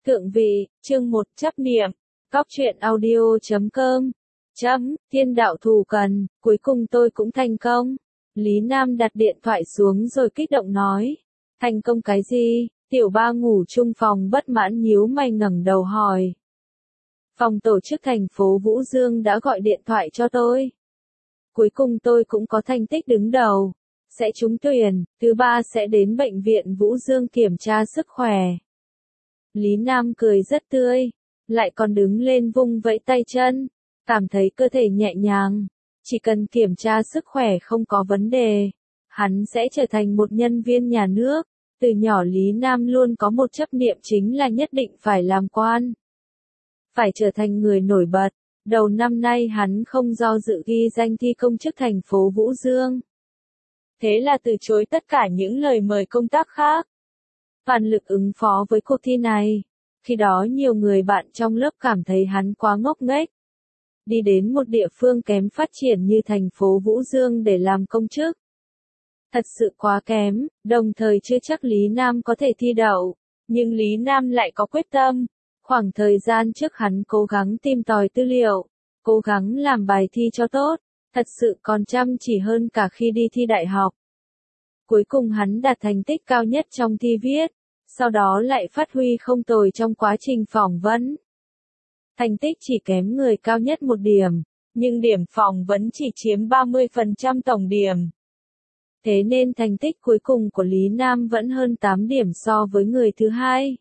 Thượng vị, chương 1 chấp niệm, Cóc truyện audio.com. Thiên đạo thù cần, cuối cùng tôi cũng thành công. Lý Nam đặt điện thoại xuống rồi kích động nói. Thành công cái gì? Tiểu ba ngủ chung phòng bất mãn nhíu mày ngẩng đầu hỏi. Phòng tổ chức thành phố Vũ Dương đã gọi điện thoại cho tôi. Cuối cùng tôi cũng có thành tích đứng đầu. Sẽ trúng tuyển, thứ ba sẽ đến bệnh viện Vũ Dương kiểm tra sức khỏe. Lý Nam cười rất tươi, lại còn đứng lên vung vẫy tay chân, cảm thấy cơ thể nhẹ nhàng. Chỉ cần kiểm tra sức khỏe không có vấn đề, hắn sẽ trở thành một nhân viên nhà nước. Từ nhỏ Lý Nam luôn có một chấp niệm chính là nhất định phải làm quan. Phải trở thành người nổi bật. Đầu năm nay hắn không do dự ghi danh thi công chức thành phố Vũ Dương. Thế là từ chối tất cả những lời mời công tác khác. Toàn lực ứng phó với cuộc thi này. Khi đó nhiều người bạn trong lớp cảm thấy hắn quá ngốc nghếch. Đi đến một địa phương kém phát triển như thành phố Vũ Dương để làm công chức. Thật sự quá kém, đồng thời chưa chắc Lý Nam có thể thi đậu. Nhưng Lý Nam lại có quyết tâm. Khoảng thời gian trước hắn cố gắng tìm tòi tư liệu, cố gắng làm bài thi cho tốt, thật sự còn chăm chỉ hơn cả khi đi thi đại học. Cuối cùng hắn đạt thành tích cao nhất trong thi viết, sau đó lại phát huy không tồi trong quá trình phỏng vấn. Thành tích chỉ kém người cao nhất 1 điểm, nhưng điểm phỏng vấn chỉ chiếm 30% tổng điểm. Thế nên thành tích cuối cùng của Lý Nam vẫn hơn 8 điểm so với người thứ hai.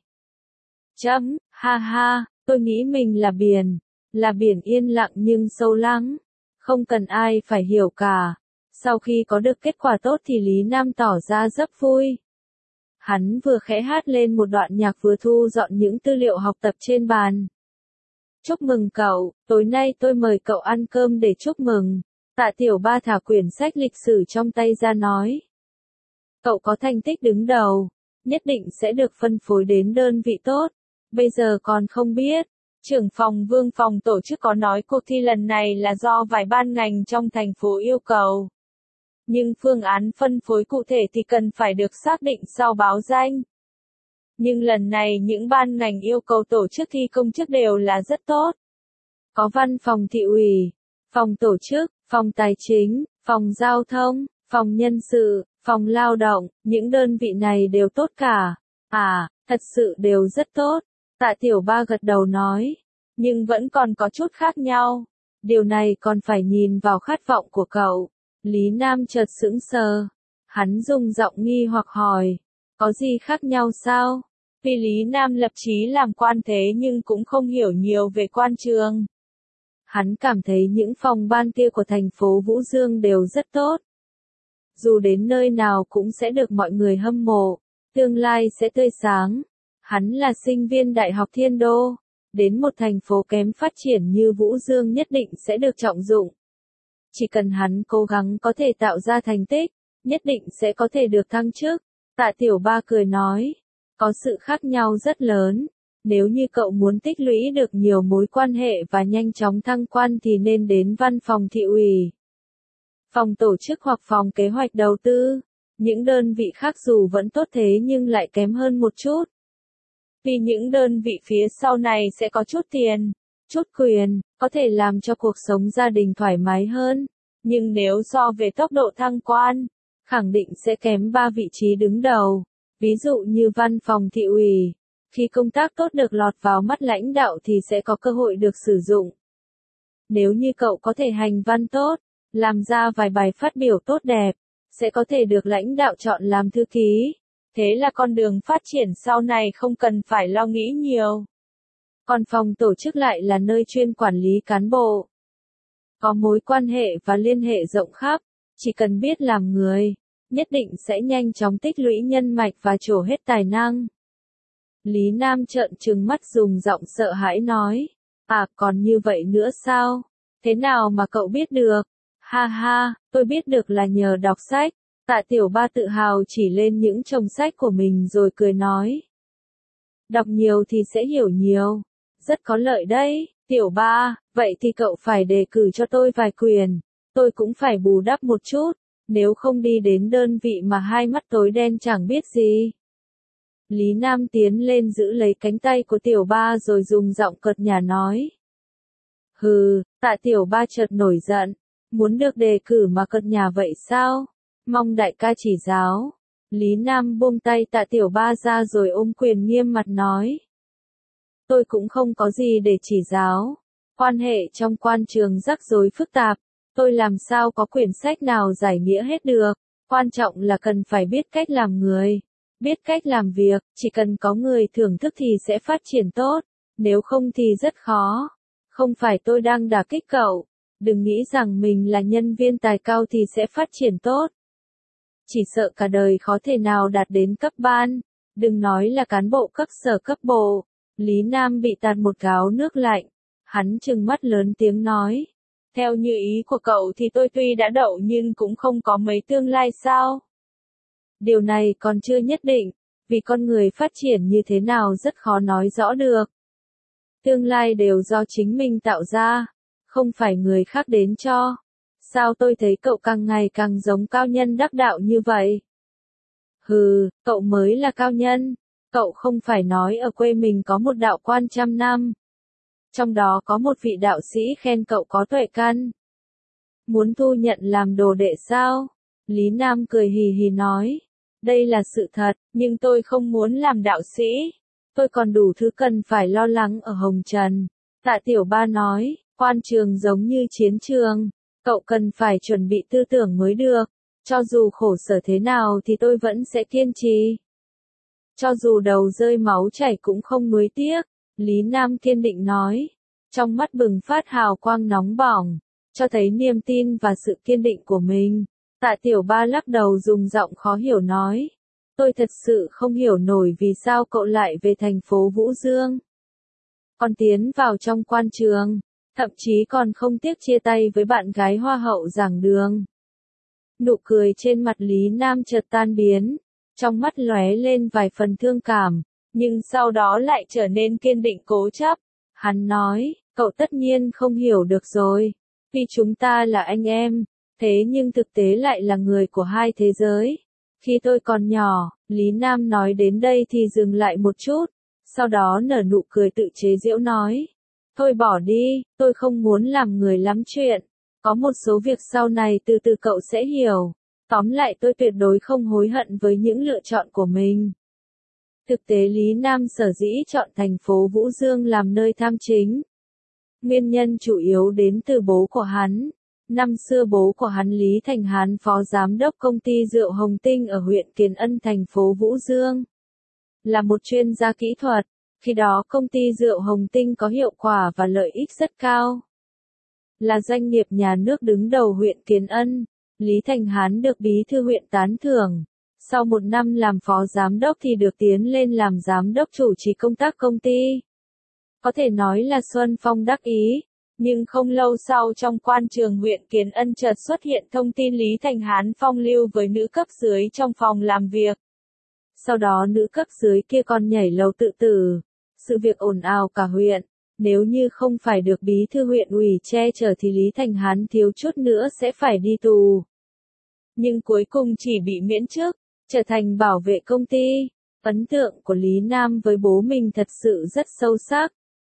Ha ha, tôi nghĩ mình là biển yên lặng nhưng sâu lắng, không cần ai phải hiểu cả. Sau khi có được kết quả tốt thì Lý Nam tỏ ra rất vui. Hắn vừa khẽ hát lên một đoạn nhạc vừa thu dọn những tư liệu học tập trên bàn. Chúc mừng cậu, tối nay tôi mời cậu ăn cơm để chúc mừng. Tạ Tiểu Ba thả quyển sách lịch sử trong tay ra nói. Cậu có thành tích đứng đầu, nhất định sẽ được phân phối đến đơn vị tốt. Bây giờ còn không biết. Trưởng phòng Vương phòng tổ chức có nói cuộc thi lần này là do vài ban ngành trong thành phố yêu cầu. Nhưng phương án phân phối cụ thể thì cần phải được xác định sau báo danh. Nhưng lần này những ban ngành yêu cầu tổ chức thi công chức đều là rất tốt. Có văn phòng thị ủy, phòng tổ chức, phòng tài chính, phòng giao thông, phòng nhân sự, phòng lao động, những đơn vị này đều tốt cả. Thật sự đều rất tốt. Tạ Tiểu Ba gật đầu nói. Nhưng vẫn còn có chút khác nhau. Điều này còn phải nhìn vào khát vọng của cậu. Lý Nam chợt sững sờ. Hắn dùng giọng nghi hoặc hỏi. Có gì khác nhau sao? Vì Lý Nam lập chí làm quan thế nhưng cũng không hiểu nhiều về quan trường. Hắn cảm thấy những phòng ban kia của thành phố Vũ Dương đều rất tốt. Dù đến nơi nào cũng sẽ được mọi người hâm mộ. Tương lai sẽ tươi sáng. Hắn là sinh viên Đại học Thiên Đô. Đến một thành phố kém phát triển như Vũ Dương nhất định sẽ được trọng dụng. Chỉ cần hắn cố gắng có thể tạo ra thành tích, nhất định sẽ có thể được thăng chức. Tạ Tiểu Ba cười nói, có sự khác nhau rất lớn. Nếu như cậu muốn tích lũy được nhiều mối quan hệ và nhanh chóng thăng quan thì nên đến văn phòng thị ủy, phòng tổ chức hoặc phòng kế hoạch đầu tư. Những đơn vị khác dù vẫn tốt thế nhưng lại kém hơn một chút. Vì những đơn vị phía sau này sẽ có chút tiền, chút quyền, có thể làm cho cuộc sống gia đình thoải mái hơn. Nhưng nếu so về tốc độ thăng quan, khẳng định sẽ kém 3 vị trí đứng đầu. Ví dụ như văn phòng thị ủy, khi công tác tốt được lọt vào mắt lãnh đạo thì sẽ có cơ hội được sử dụng. Nếu như cậu có thể hành văn tốt, làm ra vài bài phát biểu tốt đẹp, sẽ có thể được lãnh đạo chọn làm thư ký. Thế là con đường phát triển sau này không cần phải lo nghĩ nhiều. Còn phòng tổ chức lại là nơi chuyên quản lý cán bộ. Có mối quan hệ và liên hệ rộng khắp, chỉ cần biết làm người, nhất định sẽ nhanh chóng tích lũy nhân mạch và trổ hết tài năng. Lý Nam trợn trừng mắt dùng giọng sợ hãi nói. Còn như vậy nữa sao? Thế nào mà cậu biết được? Ha ha, tôi biết được là nhờ đọc sách. Tạ Tiểu Ba tự hào chỉ lên những chồng sách của mình rồi cười nói. Đọc nhiều thì sẽ hiểu nhiều. Rất có lợi đấy, Tiểu Ba, vậy thì cậu phải đề cử cho tôi vài quyền. Tôi cũng phải bù đắp một chút, nếu không đi đến đơn vị mà hai mắt tối đen chẳng biết gì. Lý Nam tiến lên giữ lấy cánh tay của tiểu ba rồi dùng giọng cợt nhả nói. Hừ, Tạ tiểu ba chợt nổi giận, muốn được đề cử mà cợt nhả vậy sao? Mong đại ca chỉ giáo. Lý Nam buông tay Tạ tiểu ba ra rồi ôm quyền nghiêm mặt nói. Tôi cũng không có gì để chỉ giáo. Quan hệ trong quan trường rắc rối phức tạp, tôi làm sao có quyển sách nào giải nghĩa hết được. Quan trọng là cần phải biết cách làm người, biết cách làm việc, chỉ cần có người thưởng thức thì sẽ phát triển tốt, nếu không thì rất khó. Không phải tôi đang đả kích cậu, đừng nghĩ rằng mình là nhân viên tài cao thì sẽ phát triển tốt. Chỉ sợ cả đời khó thể nào đạt đến cấp ban, đừng nói là cán bộ cấp sở cấp bộ. Lý Nam bị tạt một gáo nước lạnh, hắn trừng mắt lớn tiếng nói. Theo như ý của cậu thì tôi tuy đã đậu nhưng cũng không có mấy tương lai sao? Điều này còn chưa nhất định, vì con người phát triển như thế nào rất khó nói rõ được. Tương lai đều do chính mình tạo ra, không phải người khác đến cho. Sao tôi thấy cậu càng ngày càng giống cao nhân đắc đạo như vậy? Hừ, cậu mới là cao nhân. Cậu không phải nói ở quê mình có một đạo quan 100 năm. Trong đó có một vị đạo sĩ khen cậu có tuệ căn. Muốn thu nhận làm đồ đệ sao? Lý Nam cười hì hì nói. Đây là sự thật, nhưng tôi không muốn làm đạo sĩ. Tôi còn đủ thứ cần phải lo lắng ở Hồng Trần. Tạ tiểu ba nói, quan trường giống như chiến trường. Cậu cần phải chuẩn bị tư tưởng mới được. Cho dù khổ sở thế nào thì tôi vẫn sẽ kiên trì. Cho dù đầu rơi máu chảy cũng không nuối tiếc. Lý Nam kiên định nói. Trong mắt bừng phát hào quang nóng bỏng, cho thấy niềm tin và sự kiên định của mình. Tạ tiểu ba lắc đầu dùng giọng khó hiểu nói. Tôi thật sự không hiểu nổi vì sao cậu lại về thành phố Vũ Dương. Còn tiến vào trong quan trường, thậm chí còn không tiếc chia tay với bạn gái hoa hậu giảng đường. Nụ cười trên mặt Lý Nam chợt tan biến, trong mắt lóe lên vài phần thương cảm, nhưng sau đó lại trở nên kiên định cố chấp. Hắn nói, cậu tất nhiên không hiểu được rồi, vì chúng ta là anh em, thế nhưng thực tế lại là người của hai thế giới. Khi tôi còn nhỏ, Lý Nam nói đến đây thì dừng lại một chút, sau đó nở nụ cười tự chế giễu nói. Thôi bỏ đi, tôi không muốn làm người lắm chuyện, có một số việc sau này từ từ cậu sẽ hiểu. Tóm lại tôi tuyệt đối không hối hận với những lựa chọn của mình. Thực tế Lý Nam sở dĩ chọn thành phố Vũ Dương làm nơi tham chính. Nguyên nhân chủ yếu đến từ bố của hắn. Năm xưa bố của hắn Lý Thành Hán phó giám đốc công ty rượu Hồng Tinh ở huyện Kiến Ân thành phố Vũ Dương. Là một chuyên gia kỹ thuật, khi đó công ty rượu Hồng Tinh có hiệu quả và lợi ích rất cao. Là doanh nghiệp nhà nước đứng đầu huyện Kiến Ân, Lý Thành Hán được bí thư huyện tán thưởng. Sau một năm làm phó giám đốc thì được tiến lên làm giám đốc chủ trì công tác công ty. Có thể nói là xuân phong đắc ý. Nhưng không lâu sau trong quan trường huyện Kiến Ân chợt xuất hiện thông tin Lý Thành Hán phong lưu với nữ cấp dưới trong phòng làm việc. Sau đó nữ cấp dưới kia còn nhảy lầu tự tử. Sự việc ồn ào cả huyện. Nếu như không phải được bí thư huyện ủy che chở thì Lý Thành Hán thiếu chút nữa sẽ phải đi tù. Nhưng cuối cùng chỉ bị miễn chức, trở thành bảo vệ công ty. Ấn tượng của Lý Nam với bố mình thật sự rất sâu sắc.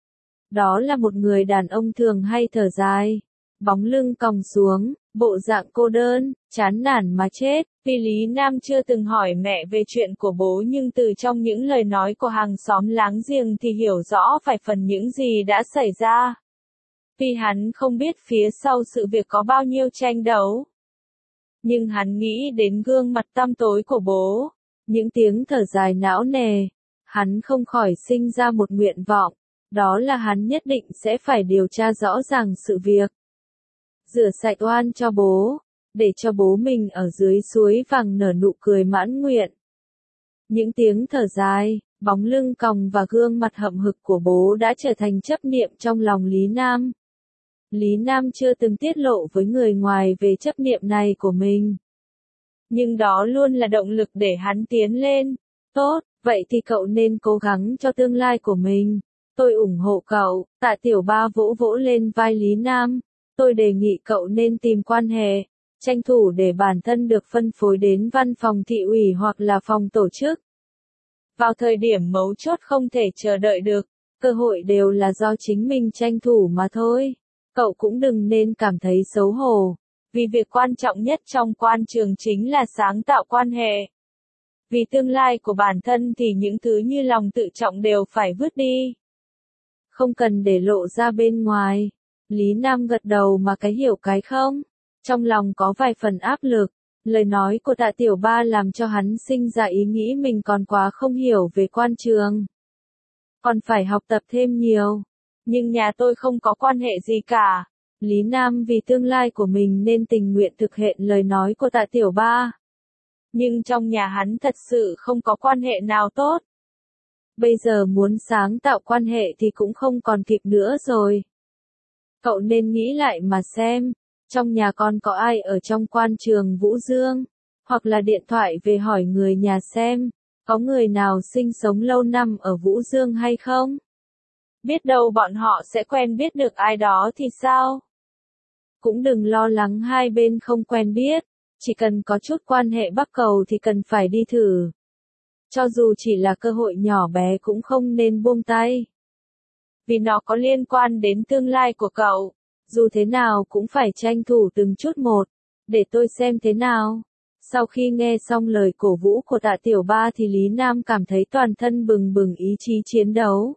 Đó là một người đàn ông thường hay thở dài, bóng lưng còng xuống, bộ dạng cô đơn, chán nản mà chết. Vì Lý Nam chưa từng hỏi mẹ về chuyện của bố nhưng từ trong những lời nói của hàng xóm láng giềng thì hiểu rõ vài phần những gì đã xảy ra. Vì hắn không biết phía sau sự việc có bao nhiêu tranh đấu. Nhưng hắn nghĩ đến gương mặt tăm tối của bố, những tiếng thở dài não nề, hắn không khỏi sinh ra một nguyện vọng. Đó là hắn nhất định sẽ phải điều tra rõ ràng sự việc. Rửa sạch oan cho bố, để cho bố mình ở dưới suối vàng nở nụ cười mãn nguyện. Những tiếng thở dài, bóng lưng còng và gương mặt hậm hực của bố đã trở thành chấp niệm trong lòng Lý Nam. Lý Nam chưa từng tiết lộ với người ngoài về chấp niệm này của mình. Nhưng đó luôn là động lực để hắn tiến lên. Tốt, vậy thì cậu nên cố gắng cho tương lai của mình. Tôi ủng hộ cậu. Tạ tiểu ba vỗ vỗ lên vai Lý Nam. Tôi đề nghị cậu nên tìm quan hệ, tranh thủ để bản thân được phân phối đến văn phòng thị ủy hoặc là phòng tổ chức. Vào thời điểm mấu chốt không thể chờ đợi được, cơ hội đều là do chính mình tranh thủ mà thôi. Cậu cũng đừng nên cảm thấy xấu hổ, vì việc quan trọng nhất trong quan trường chính là sáng tạo quan hệ. Vì tương lai của bản thân thì những thứ như lòng tự trọng đều phải vứt đi. Không cần để lộ ra bên ngoài. Lý Nam gật đầu mà cái hiểu cái không. Trong lòng có vài phần áp lực. Lời nói của Tạ Tiểu Ba làm cho hắn sinh ra ý nghĩ mình còn quá không hiểu về quan trường. Còn phải học tập thêm nhiều. Nhưng nhà tôi không có quan hệ gì cả. Lý Nam vì tương lai của mình nên tình nguyện thực hiện lời nói của Tạ Tiểu Ba. Nhưng trong nhà hắn thật sự không có quan hệ nào tốt. Bây giờ muốn sáng tạo quan hệ thì cũng không còn kịp nữa rồi. Cậu nên nghĩ lại mà xem, trong nhà con có ai ở trong quan trường Vũ Dương, hoặc là điện thoại về hỏi người nhà xem, có người nào sinh sống lâu năm ở Vũ Dương hay không? Biết đâu bọn họ sẽ quen biết được ai đó thì sao? Cũng đừng lo lắng hai bên không quen biết, chỉ cần có chút quan hệ bắc cầu thì cần phải đi thử. Cho dù chỉ là cơ hội nhỏ bé cũng không nên buông tay. Vì nó có liên quan đến tương lai của cậu, dù thế nào cũng phải tranh thủ từng chút một, để tôi xem thế nào. Sau khi nghe xong lời cổ vũ của Tạ Tiểu Ba thì Lý Nam cảm thấy toàn thân bừng bừng ý chí chiến đấu.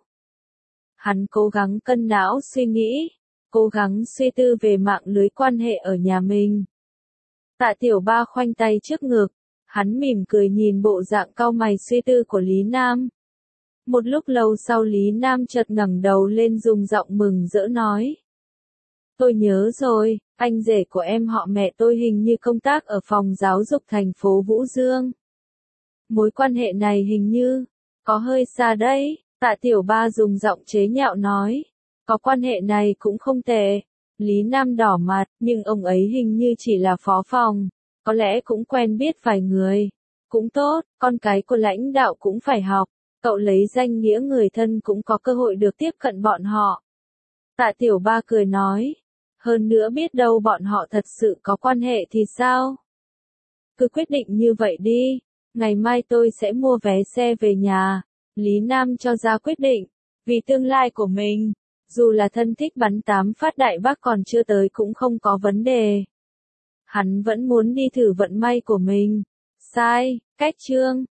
Hắn cố gắng cân não suy nghĩ, cố gắng suy tư về mạng lưới quan hệ ở nhà mình. Tạ Tiểu Ba khoanh tay trước ngực, hắn mỉm cười nhìn bộ dạng cau mày suy tư của Lý Nam. Một lúc lâu sau Lý Nam chợt ngẩng đầu lên dùng giọng mừng rỡ nói. Tôi nhớ rồi, anh rể của em họ mẹ tôi hình như công tác ở phòng giáo dục thành phố Vũ Dương. Mối quan hệ này hình như, có hơi xa đấy, Tạ Tiểu Ba dùng giọng chế nhạo nói. Có quan hệ này cũng không tệ. Lý Nam đỏ mặt, nhưng ông ấy hình như chỉ là phó phòng, có lẽ cũng quen biết vài người. Cũng tốt, con cái của lãnh đạo cũng phải học, cậu lấy danh nghĩa người thân cũng có cơ hội được tiếp cận bọn họ. Tạ Tiểu Ba cười nói, hơn nữa biết đâu bọn họ thật sự có quan hệ thì sao? Cứ quyết định như vậy đi, ngày mai tôi sẽ mua vé xe về nhà. Lý Nam cho ra quyết định, vì tương lai của mình. Dù là thân thích bắn 8 phát đại bác còn chưa tới cũng không có vấn đề. Hắn vẫn muốn đi thử vận may của mình. Sai, cách chương.